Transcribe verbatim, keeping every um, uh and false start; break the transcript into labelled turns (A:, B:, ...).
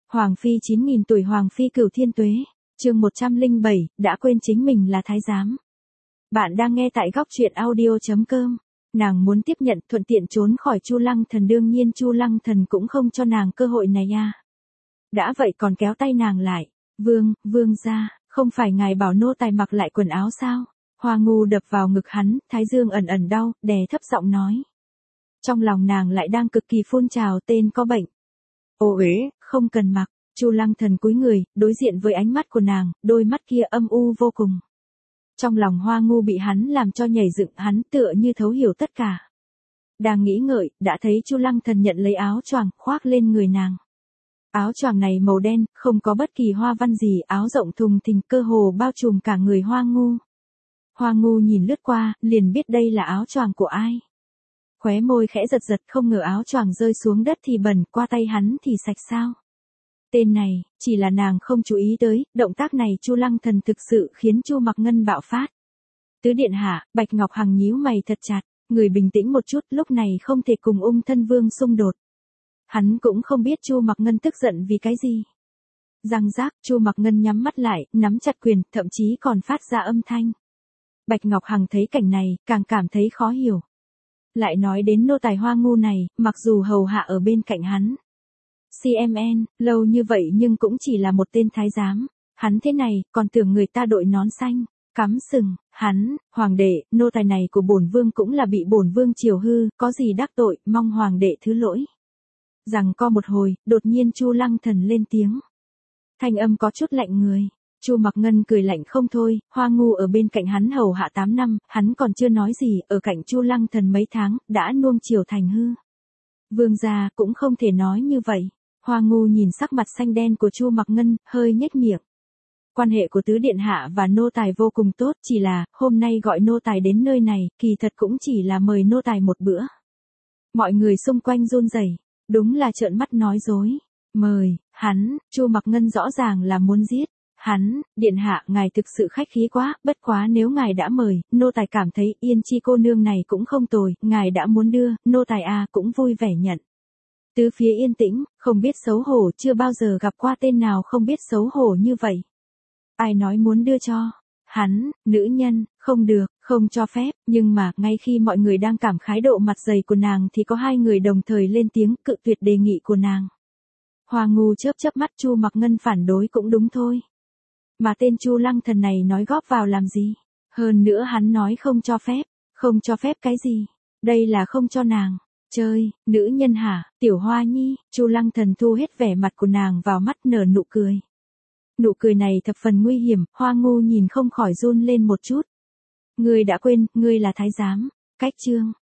A: Hoàng phi chín nghìn tuổi Hoàng phi cửu thiên tuế, chương một trăm lẻ bảy, đã quên chính mình là thái giám. Bạn đang nghe tại góc truyện audio chấm com. Nàng muốn tiếp nhận thuận tiện trốn khỏi Chu Lăng Thần, đương nhiên Chu Lăng Thần cũng không cho nàng cơ hội này à. Đã vậy còn kéo tay nàng lại, "Vương, vương gia, không phải ngài bảo nô tài mặc lại quần áo sao?" Hoa Ngu đập vào ngực hắn, thái dương ẩn ẩn đau, đè thấp giọng nói. Trong lòng nàng lại đang cực kỳ phun trào, tên có bệnh. Ô uế, không cần mặc. Chu Lăng Thần cúi người, đối diện với ánh mắt của nàng, đôi mắt kia âm u vô cùng. Trong lòng Hoa Ngu bị hắn làm cho nhảy dựng, hắn tựa như thấu hiểu tất cả. Đang nghĩ ngợi, đã thấy Chu Lăng Thần nhận lấy áo choàng, khoác lên người nàng. Áo choàng này màu đen, không có bất kỳ hoa văn gì, áo rộng thùng thình cơ hồ bao trùm cả người Hoa Ngu. Hoa Ngu nhìn lướt qua, liền biết đây là áo choàng của ai. Khóe môi khẽ giật giật, không ngờ áo choàng rơi xuống đất thì bẩn, qua tay hắn thì sạch sao. Tên này, chỉ là nàng không chú ý tới, động tác này Chu Lăng Thần thực sự khiến Chu Mặc Ngân bạo phát. Tứ điện hạ, Bạch Ngọc Hằng nhíu mày thật chặt, người bình tĩnh một chút, lúc này không thể cùng Ung Thân Vương xung đột. Hắn cũng không biết Chu Mặc Ngân tức giận vì cái gì. Răng rác, Chu Mặc Ngân nhắm mắt lại, nắm chặt quyền, thậm chí còn phát ra âm thanh. Bạch Ngọc Hằng thấy cảnh này, càng cảm thấy khó hiểu. Lại nói đến nô tài Hoa Ngu này, mặc dù hầu hạ ở bên cạnh hắn. xê em en, lâu như vậy nhưng cũng chỉ là một tên thái giám. Hắn thế này, còn tưởng người ta đội nón xanh, cắm sừng, hắn, hoàng đệ, nô tài này của bổn vương cũng là bị bổn vương chiều hư, có gì đắc tội, mong hoàng đệ thứ lỗi. Rằng co một hồi, đột nhiên Chu Lăng Thần lên tiếng. Thanh âm có chút lạnh người. Chu Mặc Ngân cười lạnh không thôi, Hoa Ngu ở bên cạnh hắn hầu hạ tám năm, hắn còn chưa nói gì, ở cạnh Chu Lăng Thần mấy tháng, đã nuông chiều thành hư. Vương gia cũng không thể nói như vậy. Hoa Ngu nhìn sắc mặt xanh đen của Chu Mặc Ngân, hơi nhếch miệng. Quan hệ của tứ điện hạ và nô tài vô cùng tốt, chỉ là, hôm nay gọi nô tài đến nơi này, kỳ thật cũng chỉ là mời nô tài một bữa. Mọi người xung quanh run rẩy, đúng là trợn mắt nói dối. Mời, hắn, Chu Mặc Ngân rõ ràng là muốn giết. Hắn, điện hạ, ngài thực sự khách khí quá, bất quá nếu ngài đã mời, nô tài cảm thấy Yên Chi cô nương này cũng không tồi, ngài đã muốn đưa, nô tài a cũng vui vẻ nhận. Tứ phía yên tĩnh, không biết xấu hổ, chưa bao giờ gặp qua tên nào không biết xấu hổ như vậy. Ai nói muốn đưa cho? Hắn, nữ nhân, không được, không cho phép, nhưng mà, ngay khi mọi người đang cảm khái độ mặt dày của nàng thì có hai người đồng thời lên tiếng cự tuyệt đề nghị của nàng. Hoa Ngu chớp chớp mắt, Chu Mặc Ngân phản đối cũng đúng thôi. Mà tên Chu Lăng Thần này nói góp vào làm gì? Hơn nữa hắn nói không cho phép. Không cho phép cái gì? Đây là không cho nàng chơi, nữ nhân hả, tiểu Hoa Nhi. Chu Lăng Thần thu hết vẻ mặt của nàng vào mắt, nở nụ cười. Nụ cười này thập phần nguy hiểm, Hoa Ngu nhìn không khỏi run lên một chút. Ngươi đã quên, ngươi là thái giám. Cách chương,